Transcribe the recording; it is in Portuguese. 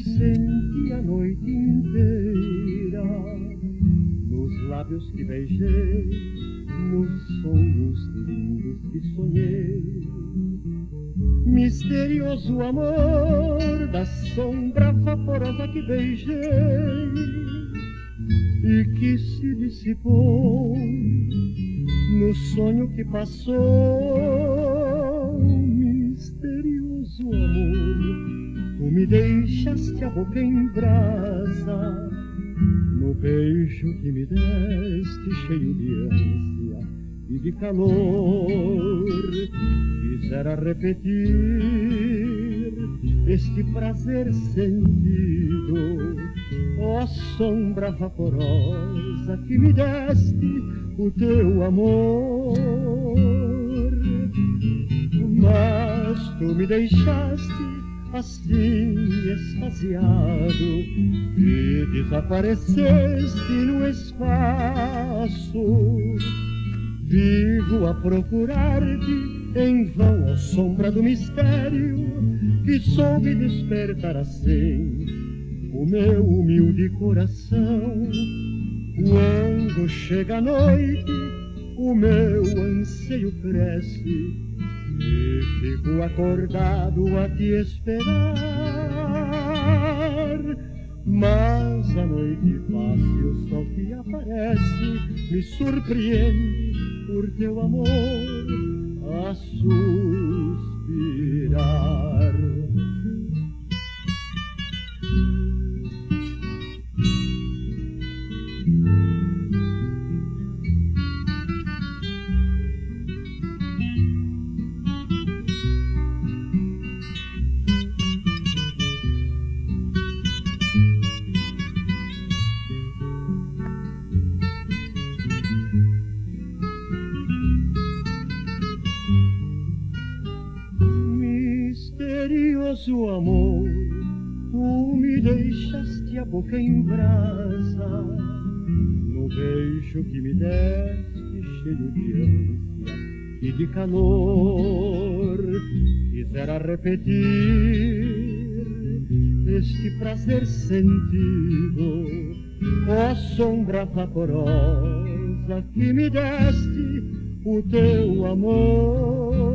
senti a noite inteira nos lábios que beijei, nos sonhos lindos que sonhei. Misterioso amor da sombra vaporosa que beijei e que se dissipou no sonho que passou. Misterioso amor, tu me deixaste a boca em brasa no beijo que me deste, cheio de ânsia e de calor. Quisera repetir este prazer sentido, ó sombra vaporosa que me deste o teu amor. Mas tu me deixaste assim extasiado e desapareceste no espaço. Vivo a procurar-te em vão, ó sombra do mistério, que soube despertar assim o meu humilde coração. Quando chega a noite, o meu anseio cresce e fico acordado a te esperar. Mas a noite passa e o sol que aparece me surpreende por teu amor a suspirar. Misterioso amor, tu me deixaste a boca em brasa no beijo que me deste, cheio de ânsia e de calor. Quisera repetir este prazer sentido, ó sombra vaporosa que me deste o teu amor.